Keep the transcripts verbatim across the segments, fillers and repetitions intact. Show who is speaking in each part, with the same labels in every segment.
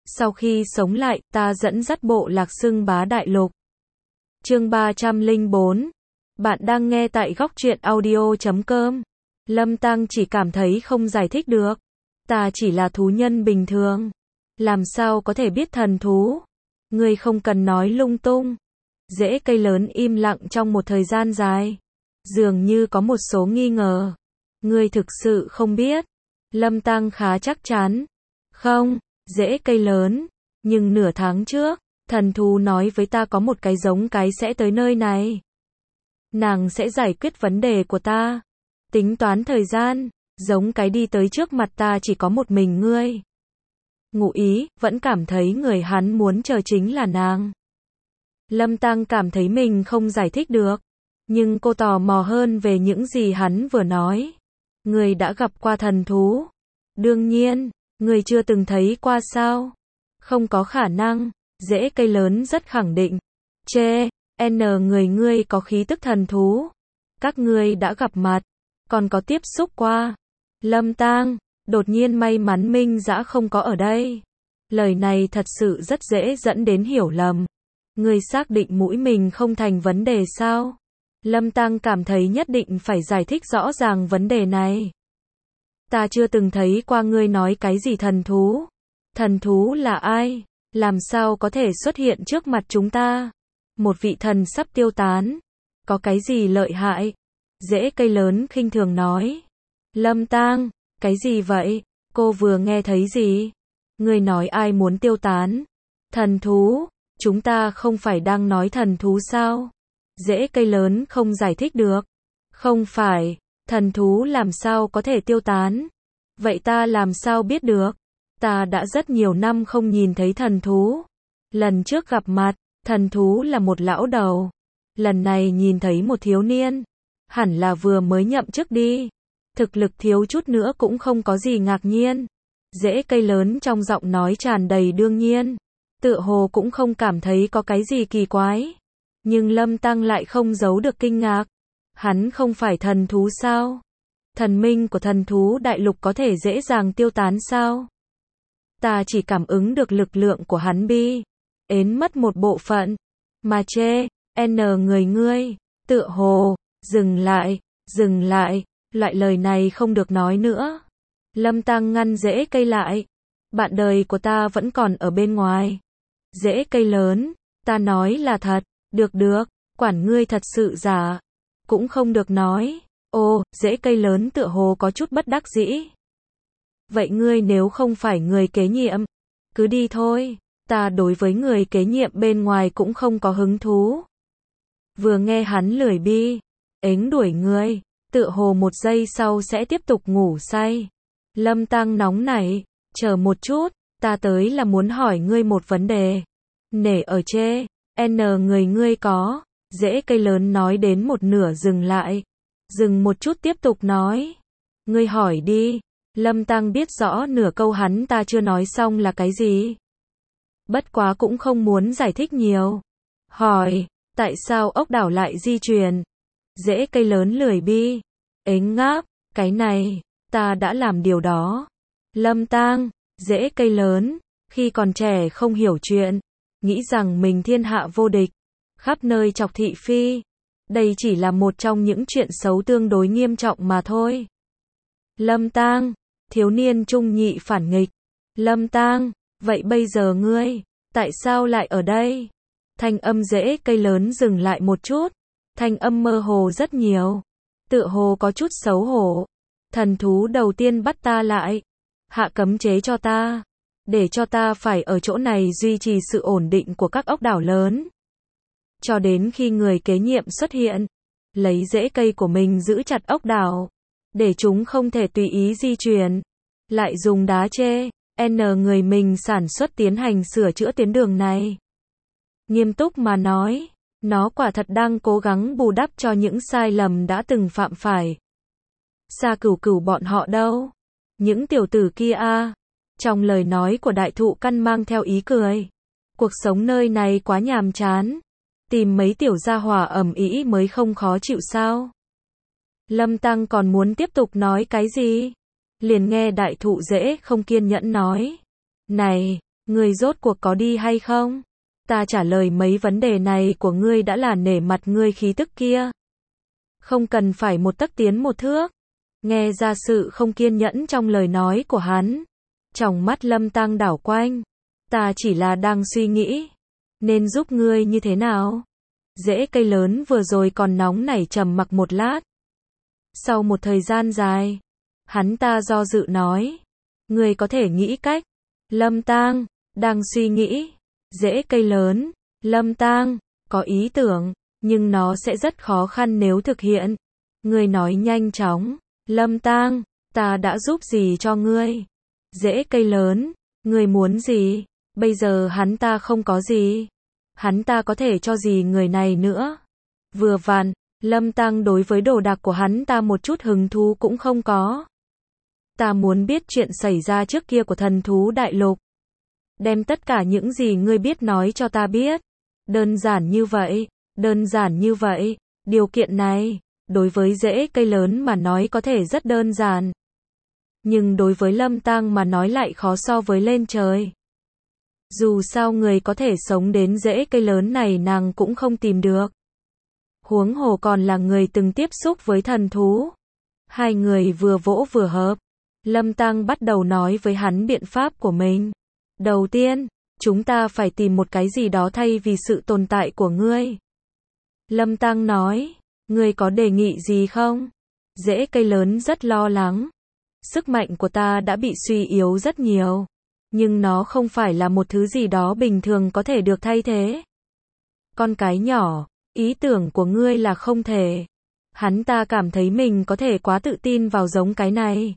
Speaker 1: Sau khi sống lại, ta dẫn dắt bộ lạc xưng bá đại lục. Chương ba trăm lẻ bốn. Bạn đang nghe tại góc truyện audio chấm com. Lâm Tăng chỉ cảm thấy không giải thích được. Ta chỉ là thú nhân bình thường. Làm sao có thể biết thần thú? Ngươi không cần nói lung tung. Rễ cây lớn im lặng trong một thời gian dài. Dường như có một số nghi ngờ. Ngươi thực sự không biết. Lâm Tăng khá chắc chắn. Không, rễ cây lớn. Nhưng nửa tháng trước, thần thú nói với ta có một cái giống cái sẽ tới nơi này. Nàng sẽ giải quyết vấn đề của ta. Tính toán thời gian, giống cái đi tới trước mặt ta chỉ có một mình ngươi. Ngụ ý, vẫn cảm thấy người hắn muốn chờ chính là nàng. Lâm Tăng cảm thấy mình không giải thích được. Nhưng cô tò mò hơn về những gì hắn vừa nói. Ngươi đã gặp qua thần thú? Đương nhiên, ngươi chưa từng thấy qua sao? Không có khả năng, rễ cây lớn rất khẳng định. Chê, N người ngươi có khí tức thần thú. Các ngươi đã gặp mặt, còn có tiếp xúc qua. Lâm Tăng, đột nhiên may mắn Minh Dã không có ở đây. Lời này thật sự rất dễ dẫn đến hiểu lầm. Ngươi xác định mũi mình không thành vấn đề sao? Lâm Tăng cảm thấy nhất định phải giải thích rõ ràng vấn đề này. Ta chưa từng thấy qua ngươi nói cái gì thần thú. Thần thú là ai? Làm sao có thể xuất hiện trước mặt chúng ta? Một vị thần sắp tiêu tán. Có cái gì lợi hại? Rễ cây lớn khinh thường nói. Lâm Tăng, cái gì vậy? Cô vừa nghe thấy gì? Ngươi nói ai muốn tiêu tán? Thần thú, chúng ta không phải đang nói thần thú sao? Rễ cây lớn không giải thích được. Không phải, thần thú làm sao có thể tiêu tán? Vậy ta làm sao biết được? Ta đã rất nhiều năm không nhìn thấy thần thú. Lần trước gặp mặt, thần thú là một lão đầu. Lần này nhìn thấy một thiếu niên. Hẳn là vừa mới nhậm chức đi. Thực lực thiếu chút nữa cũng không có gì ngạc nhiên. Rễ cây lớn trong giọng nói tràn đầy đương nhiên. Tựa hồ cũng không cảm thấy có cái gì kỳ quái. Nhưng Lâm Tăng lại không giấu được kinh ngạc. Hắn không phải thần thú sao? Thần minh của thần thú đại lục có thể dễ dàng tiêu tán sao? Ta chỉ cảm ứng được lực lượng của hắn bi. Ến mất một bộ phận. Mà chê, N người ngươi, tựa hồ, dừng lại, dừng lại, loại lời này không được nói nữa. Lâm Tăng ngăn rễ cây lại. Bạn đời của ta vẫn còn ở bên ngoài. Rễ cây lớn, ta nói là thật, được được, quản ngươi thật sự giả. Cũng không được nói. Ô, rễ cây lớn tựa hồ có chút bất đắc dĩ. Vậy ngươi nếu không phải người kế nhiệm, cứ đi thôi, ta đối với người kế nhiệm bên ngoài cũng không có hứng thú. Vừa nghe hắn lười bi, ếnh đuổi ngươi, tựa hồ một giây sau sẽ tiếp tục ngủ say. Lâm Tăng nóng nảy, chờ một chút, ta tới là muốn hỏi ngươi một vấn đề. Nể ở chê, N người ngươi có, rễ cây lớn nói đến một nửa dừng lại. Dừng một chút tiếp tục nói. Ngươi hỏi đi. Lâm Tăng biết rõ nửa câu hắn ta chưa nói xong là cái gì. Bất quá cũng không muốn giải thích nhiều. Hỏi, tại sao ốc đảo lại di chuyển? Rễ cây lớn lười bi. Ếnh ngáp, cái này, ta đã làm điều đó. Lâm Tăng, rễ cây lớn, khi còn trẻ không hiểu chuyện. Nghĩ rằng mình thiên hạ vô địch. Khắp nơi chọc thị phi. Đây chỉ là một trong những chuyện xấu tương đối nghiêm trọng mà thôi. Lâm Tăng, thiếu niên trung nhị phản nghịch. Lâm Tăng, vậy bây giờ ngươi, tại sao lại ở đây? Thanh âm rễ cây lớn dừng lại một chút. Thanh âm mơ hồ rất nhiều. Tựa hồ có chút xấu hổ. Thần thú đầu tiên bắt ta lại. Hạ cấm chế cho ta. Để cho ta phải ở chỗ này duy trì sự ổn định của các ốc đảo lớn. Cho đến khi người kế nhiệm xuất hiện, lấy rễ cây của mình giữ chặt ốc đảo, để chúng không thể tùy ý di chuyển, lại dùng đá chê, N người mình sản xuất tiến hành sửa chữa tuyến đường này. Nghiêm túc mà nói, nó quả thật đang cố gắng bù đắp cho những sai lầm đã từng phạm phải. Xa Cửu Cửu bọn họ đâu? Những tiểu tử kia a. Trong lời nói của đại thụ căn mang theo ý cười. Cuộc sống nơi này quá nhàm chán. Tìm mấy tiểu gia hỏa ầm ĩ mới không khó chịu sao? Lâm Tăng còn muốn tiếp tục nói cái gì? Liền nghe đại thụ rễ không kiên nhẫn nói. Này, Ngươi rốt cuộc có đi hay không? Ta trả lời mấy vấn đề này của ngươi đã là nể mặt ngươi khí tức kia. Không cần phải một tấc tiến một thước. Nghe ra sự không kiên nhẫn trong lời nói của hắn. Trong mắt Lâm Tăng đảo quanh. Ta chỉ là đang suy nghĩ. Nên giúp ngươi như thế nào? Rễ cây lớn vừa rồi còn nóng nảy trầm mặc một lát. Sau một thời gian dài, hắn ta do dự nói. Ngươi có thể nghĩ cách. Lâm Tăng, đang suy nghĩ. Rễ cây lớn. Lâm Tăng, có ý tưởng, nhưng nó sẽ rất khó khăn nếu thực hiện. Ngươi nói nhanh chóng. Lâm Tăng, ta đã giúp gì cho ngươi? Rễ cây lớn, ngươi muốn gì? Bây giờ hắn ta không có gì. Hắn ta có thể cho gì người này nữa? Vừa vặn, Lâm Tăng đối với đồ đạc của hắn ta một chút hứng thú cũng không có. Ta muốn biết chuyện xảy ra trước kia của thần thú đại lục. Đem tất cả những gì ngươi biết nói cho ta biết. Đơn giản như vậy, đơn giản như vậy. Điều kiện này, đối với rễ cây lớn mà nói có thể rất đơn giản. Nhưng đối với Lâm Tăng mà nói lại khó so với lên trời. Dù sao người có thể sống đến rễ cây lớn này nàng cũng không tìm được. Huống hồ còn là người từng tiếp xúc với thần thú. Hai người vừa vỗ vừa hợp. Lâm Tăng bắt đầu nói với hắn biện pháp của mình. Đầu tiên, chúng ta phải tìm một cái gì đó thay vì sự tồn tại của ngươi. Lâm Tăng nói, ngươi có đề nghị gì không? Rễ cây lớn rất lo lắng. Sức mạnh của ta đã bị suy yếu rất nhiều. Nhưng nó không phải là một thứ gì đó bình thường có thể được thay thế. Con cái nhỏ, ý tưởng của ngươi là không thể. Hắn ta cảm thấy mình có thể quá tự tin vào giống cái này.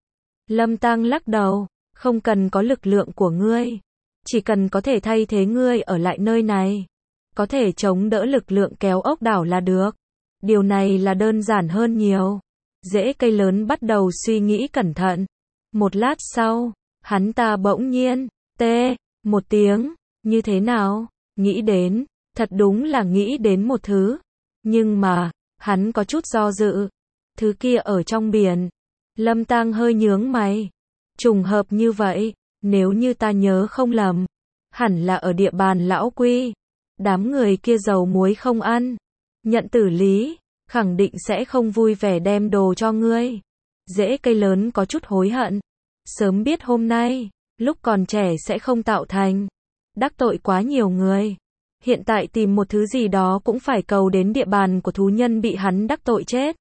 Speaker 1: Lâm Tăng lắc đầu, không cần có lực lượng của ngươi. Chỉ cần có thể thay thế ngươi ở lại nơi này. Có thể chống đỡ lực lượng kéo ốc đảo là được. Điều này là đơn giản hơn nhiều. Rễ cây lớn bắt đầu suy nghĩ cẩn thận. Một lát sau, hắn ta bỗng nhiên, tê, một tiếng, như thế nào? Nghĩ đến, thật đúng là nghĩ đến một thứ. Nhưng mà, hắn có chút do dự. Thứ kia ở trong biển. Lâm Tăng hơi nhướng mày. Trùng hợp như vậy, nếu như ta nhớ không lầm, hẳn là ở địa bàn lão Quy. Đám người kia dầu muối không ăn. Nhận tử lý, khẳng định sẽ không vui vẻ đem đồ cho ngươi. Rễ cây lớn có chút hối hận. Sớm biết hôm nay, lúc còn trẻ sẽ không tạo thành. Đắc tội quá nhiều người. Hiện tại tìm một thứ gì đó cũng phải cầu đến địa bàn của thú nhân bị hắn đắc tội chết.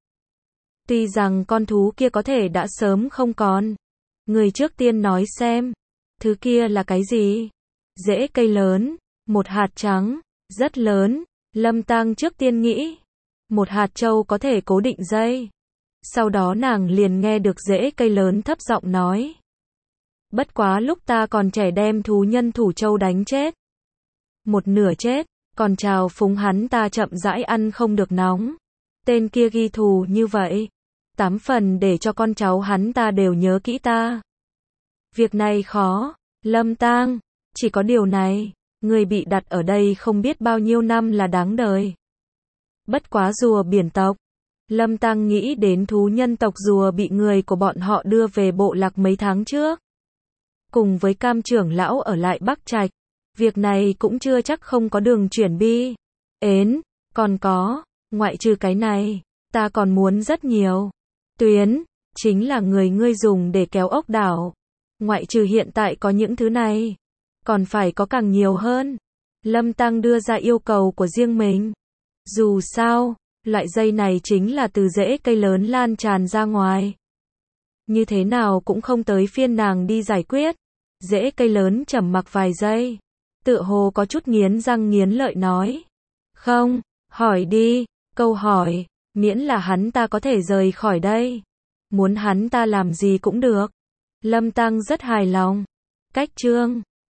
Speaker 1: Tuy rằng con thú kia có thể đã sớm không còn. Người trước tiên nói xem. Thứ kia là cái gì? Rễ cây lớn. Một hạt trắng. Rất lớn. Lâm Tăng trước tiên nghĩ. Một hạt châu có thể cố định dây. Sau đó nàng liền nghe được rễ cây lớn thấp giọng nói. Bất quá lúc ta còn trẻ đem thú nhân thủ châu đánh chết. Một nửa chết, còn chào phúng hắn ta chậm rãi ăn không được nóng. Tên kia ghi thù như vậy. Tám phần để cho con cháu hắn ta đều nhớ kỹ ta. Việc này khó, Lâm Tăng, chỉ có điều này, người bị đặt ở đây không biết bao nhiêu năm là đáng đời. Bất quá rùa biển tộc. Lâm Tăng nghĩ đến thú nhân tộc rùa bị người của bọn họ đưa về bộ lạc mấy tháng trước. Cùng với Cam trưởng lão ở lại Bắc Trạch. Việc này cũng chưa chắc không có đường chuyển bi. Ến, còn có, ngoại trừ cái này, ta còn muốn rất nhiều. Tuyến, chính là người ngươi dùng để kéo ốc đảo. Ngoại trừ hiện tại có những thứ này, còn phải có càng nhiều hơn. Lâm Tăng đưa ra yêu cầu của riêng mình. Dù sao, loại dây này chính là từ rễ cây lớn lan tràn ra ngoài. Như thế nào cũng không tới phiên nàng đi giải quyết. Rễ cây lớn trầm mặc vài giây. Tựa hồ có chút nghiến răng nghiến lợi nói. Không, hỏi đi, câu hỏi, miễn là hắn ta có thể rời khỏi đây. Muốn hắn ta làm gì cũng được. Lâm Tăng rất hài lòng. Cách chương